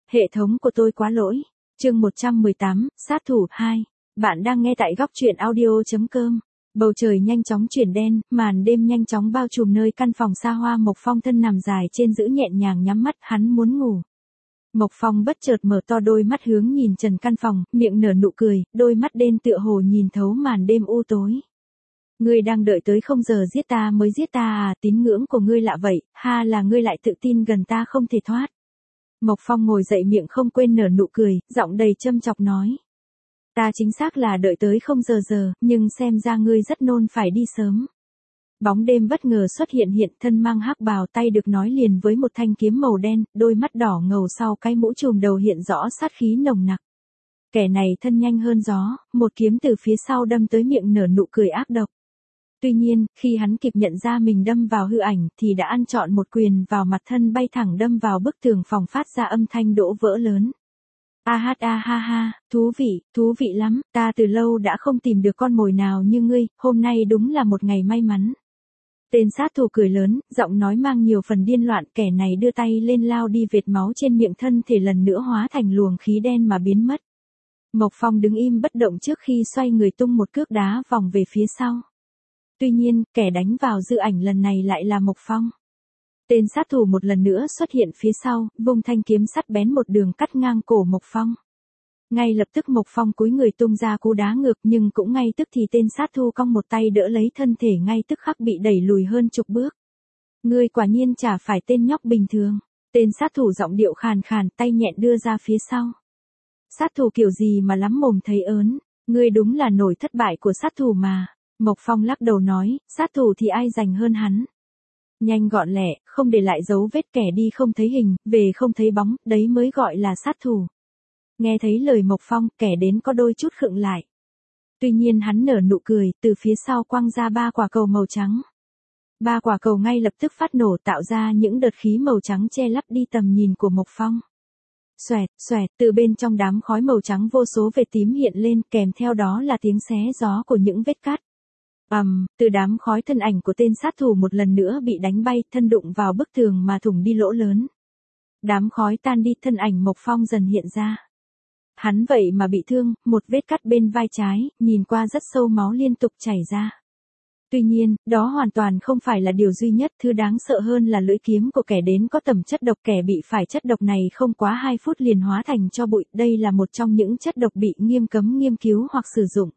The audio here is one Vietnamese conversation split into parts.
Hệ thống của tôi quá lỗi. Chương 118, sát thủ 2. Bạn đang nghe tại góc truyện audio.com. Bầu trời nhanh chóng chuyển đen, màn đêm nhanh chóng bao trùm nơi căn phòng xa hoa. Mộc Phong thân nằm dài trên giữ nhẹ nhàng nhắm mắt, hắn muốn ngủ. Mộc Phong bất chợt mở to đôi mắt hướng nhìn trần căn phòng, miệng nở nụ cười, đôi mắt đen tựa hồ nhìn thấu màn đêm u tối. Ngươi đang đợi tới không giờ giết ta mới giết ta à, tín ngưỡng của ngươi lạ vậy, ha là ngươi lại tự tin gần ta không thể thoát. Mộc Phong ngồi dậy miệng không quên nở nụ cười, giọng đầy châm chọc nói. Ta chính xác là đợi tới không giờ, nhưng xem ra ngươi rất nôn phải đi sớm. Bóng đêm bất ngờ xuất hiện thân mang hắc bào, tay được nói liền với một thanh kiếm màu đen, đôi mắt đỏ ngầu sau cái mũ trùm đầu hiện rõ sát khí nồng nặc. Kẻ này thân nhanh hơn gió, một kiếm từ phía sau đâm tới miệng nở nụ cười ác độc. Tuy nhiên, khi hắn kịp nhận ra mình đâm vào hư ảnh thì đã ăn trọn một quyền vào mặt, thân bay thẳng đâm vào bức tường phòng phát ra âm thanh đổ vỡ lớn. A ha ha, thú vị lắm, ta từ lâu đã không tìm được con mồi nào như ngươi, hôm nay đúng là một ngày may mắn. Tên sát thủ cười lớn, giọng nói mang nhiều phần điên loạn, kẻ này đưa tay lên lao đi, vệt máu trên miệng thân thể lần nữa hóa thành luồng khí đen mà biến mất. Mộc Phong đứng im bất động trước khi xoay người tung một cước đá vòng về phía sau. Tuy nhiên, kẻ đánh vào dư ảnh lần này lại là Mộc Phong. Tên sát thủ một lần nữa xuất hiện phía sau, vung thanh kiếm sắt bén một đường cắt ngang cổ Mộc Phong. Ngay lập tức Mộc Phong cúi người tung ra cú đá ngược, nhưng cũng ngay tức thì tên sát thủ cong một tay đỡ lấy thân thể, ngay tức khắc bị đẩy lùi hơn chục bước. Ngươi quả nhiên chả phải tên nhóc bình thường. Tên sát thủ giọng điệu khàn khàn, tay nhẹn đưa ra phía sau. Sát thủ kiểu gì mà lắm mồm thấy ớn, ngươi đúng là nổi thất bại của sát thủ mà. Mộc Phong lắc đầu nói, sát thủ thì ai giành hơn hắn. Nhanh gọn lẹ, không để lại dấu vết, kẻ đi không thấy hình, về không thấy bóng, đấy mới gọi là sát thủ. Nghe thấy lời Mộc Phong, kẻ đến có đôi chút khựng lại. Tuy nhiên hắn nở nụ cười, từ phía sau quăng ra 3 quả cầu màu trắng. 3 quả cầu ngay lập tức phát nổ, tạo ra những đợt khí màu trắng che lấp đi tầm nhìn của Mộc Phong. Xoẹt, từ bên trong đám khói màu trắng vô số vệt tím hiện lên, kèm theo đó là tiếng xé gió của những vết cắt. Từ đám khói thân ảnh của tên sát thủ một lần nữa bị đánh bay, thân đụng vào bức tường mà thủng đi lỗ lớn. Đám khói tan đi, thân ảnh Mộc Phong dần hiện ra. Hắn vậy mà bị thương, một vết cắt bên vai trái, nhìn qua rất sâu, máu liên tục chảy ra. Tuy nhiên, đó hoàn toàn không phải là điều duy nhất, thứ đáng sợ hơn là lưỡi kiếm của kẻ đến có tầm chất độc, kẻ bị phải chất độc này không quá 2 phút liền hóa thành tro bụi, đây là một trong những chất độc bị nghiêm cấm nghiên cứu hoặc sử dụng.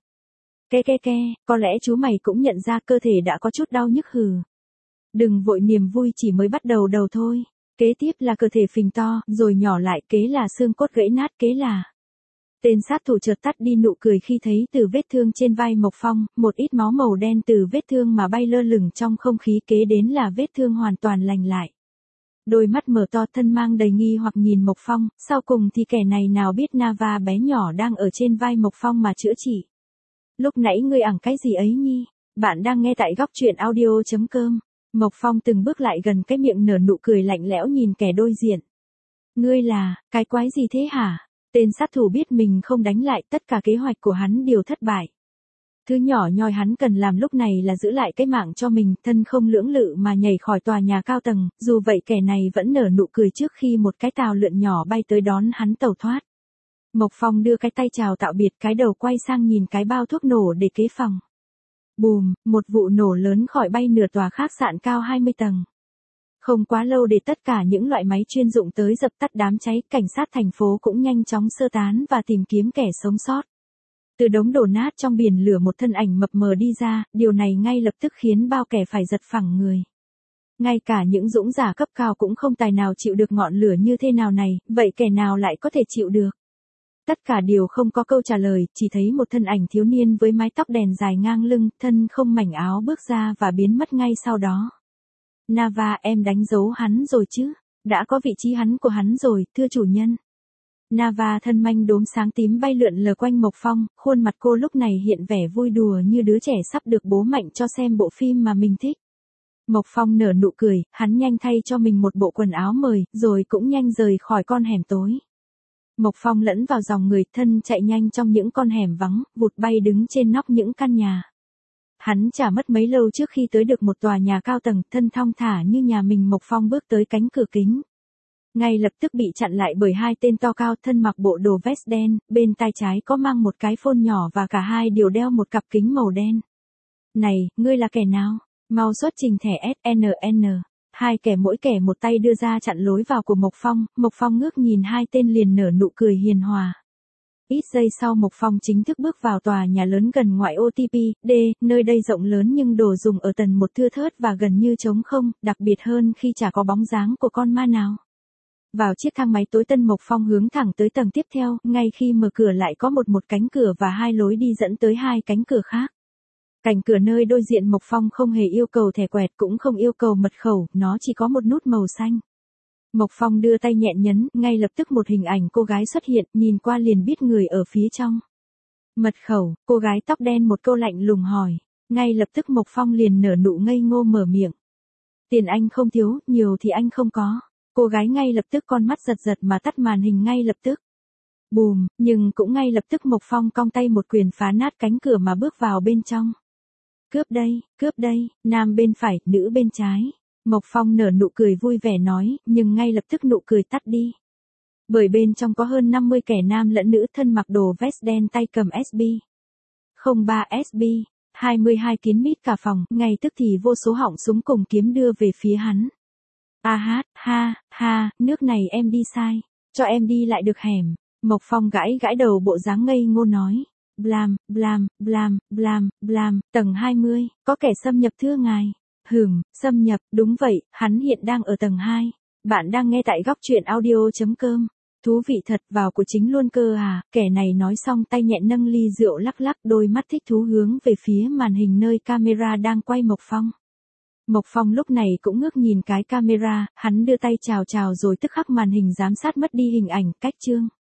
Có lẽ chú mày cũng nhận ra cơ thể đã có chút đau nhức hừ. Đừng vội, niềm vui chỉ mới bắt đầu thôi. Kế tiếp là cơ thể phình to, rồi nhỏ lại, kế là xương cốt gãy nát, kế là... Tên sát thủ chợt tắt đi nụ cười khi thấy từ vết thương trên vai Mộc Phong, một ít máu màu đen từ vết thương mà bay lơ lửng trong không khí, kế đến là vết thương hoàn toàn lành lại. Đôi mắt mở to, thân mang đầy nghi hoặc nhìn Mộc Phong, sau cùng thì kẻ này nào biết Nava bé nhỏ đang ở trên vai Mộc Phong mà chữa trị. Lúc nãy ngươi ẳng cái gì ấy nhi? Bạn đang nghe tại góc truyện audio.com. Mộc Phong từng bước lại gần, cái miệng nở nụ cười lạnh lẽo nhìn kẻ đối diện. Ngươi là, cái quái gì thế hả? Tên sát thủ biết mình không đánh lại, tất cả kế hoạch của hắn đều thất bại. Thứ nhỏ nhoi hắn cần làm lúc này là giữ lại cái mạng cho mình, thân không lưỡng lự mà nhảy khỏi tòa nhà cao tầng, dù vậy kẻ này vẫn nở nụ cười trước khi một cái tàu lượn nhỏ bay tới đón hắn tẩu thoát. Mộc Phong đưa cái tay chào tạm biệt, cái đầu quay sang nhìn cái bao thuốc nổ để kế phòng. Bùm, một vụ nổ lớn khỏi bay nửa tòa khách sạn cao 20 tầng. Không quá lâu để tất cả những loại máy chuyên dụng tới dập tắt đám cháy, cảnh sát thành phố cũng nhanh chóng sơ tán và tìm kiếm kẻ sống sót. Từ đống đổ nát trong biển lửa một thân ảnh mập mờ đi ra, điều này ngay lập tức khiến bao kẻ phải giật phẳng người. Ngay cả những dũng giả cấp cao cũng không tài nào chịu được ngọn lửa như thế nào này, vậy kẻ nào lại có thể chịu được? Tất cả đều không có câu trả lời, chỉ thấy một thân ảnh thiếu niên với mái tóc đèn dài ngang lưng, thân không mảnh áo bước ra và biến mất ngay sau đó. Nava, em đánh dấu hắn rồi chứ? Đã có vị trí của hắn rồi, thưa chủ nhân. Nava thân manh đốm sáng tím bay lượn lờ quanh Mộc Phong, khuôn mặt cô lúc này hiện vẻ vui đùa như đứa trẻ sắp được bố mạnh cho xem bộ phim mà mình thích. Mộc Phong nở nụ cười, hắn nhanh thay cho mình một bộ quần áo mời, rồi cũng nhanh rời khỏi con hẻm tối. Mộc Phong lẫn vào dòng người, thân chạy nhanh trong những con hẻm vắng, vụt bay đứng trên nóc những căn nhà. Hắn chả mất mấy lâu trước khi tới được một tòa nhà cao tầng, thân thong thả như nhà mình. Mộc Phong bước tới cánh cửa kính. Ngay lập tức bị chặn lại bởi hai tên to cao thân mặc bộ đồ vest đen, bên tay trái có mang một cái phone nhỏ và cả hai đều đeo một cặp kính màu đen. Này, ngươi là kẻ nào? Mau xuất trình thẻ SNN. Hai kẻ mỗi kẻ một tay đưa ra chặn lối vào của Mộc Phong ngước nhìn hai tên liền nở nụ cười hiền hòa. Ít giây sau Mộc Phong chính thức bước vào tòa nhà lớn gần ngoại OTP, nơi đây rộng lớn nhưng đồ dùng ở tầng một thưa thớt và gần như trống không, đặc biệt hơn khi chả có bóng dáng của con ma nào. Vào chiếc thang máy tối tân Mộc Phong hướng thẳng tới tầng tiếp theo, ngay khi mở cửa lại có một cánh cửa và hai lối đi dẫn tới hai cánh cửa khác. Cạnh cửa nơi đối diện Mộc Phong không hề yêu cầu thẻ quẹt cũng không yêu cầu mật khẩu, nó chỉ có một nút màu xanh. Mộc Phong đưa tay nhẹ nhấn, ngay lập tức một hình ảnh cô gái xuất hiện, nhìn qua liền biết người ở phía trong. Mật khẩu, cô gái tóc đen một câu lạnh lùng hỏi. Ngay lập tức Mộc Phong liền nở nụ ngây ngô mở miệng. Tiền anh không thiếu, nhiều thì anh không có. Cô gái ngay lập tức con mắt giật giật mà tắt màn hình ngay lập tức. Bùm, nhưng cũng ngay lập tức Mộc Phong cong tay một quyền phá nát cánh cửa mà bước vào bên trong. Cướp đây, nam bên phải, nữ bên trái. Mộc Phong nở nụ cười vui vẻ nói, nhưng ngay lập tức nụ cười tắt đi. Bởi bên trong có hơn 50 kẻ nam lẫn nữ thân mặc đồ vest đen tay cầm SB. 03 SB, 22 kín mít cả phòng, ngay tức thì vô số họng súng cùng kiếm đưa về phía hắn. Ha, nước này em đi sai, cho em đi lại được hẻm. Mộc Phong gãi đầu bộ dáng ngây ngô nói. Blam, tầng 20, có kẻ xâm nhập thưa ngài. Xâm nhập, đúng vậy, hắn hiện đang ở tầng 2. Bạn đang nghe tại góc truyện audio.com. Thú vị thật, vào của chính luôn cơ à, kẻ này nói xong tay nhẹ nâng ly rượu lắc lắc, đôi mắt thích thú hướng về phía màn hình nơi camera đang quay Mộc Phong. Mộc Phong lúc này cũng ngước nhìn cái camera, hắn đưa tay chào rồi tức khắc màn hình giám sát mất đi hình ảnh, cách chương.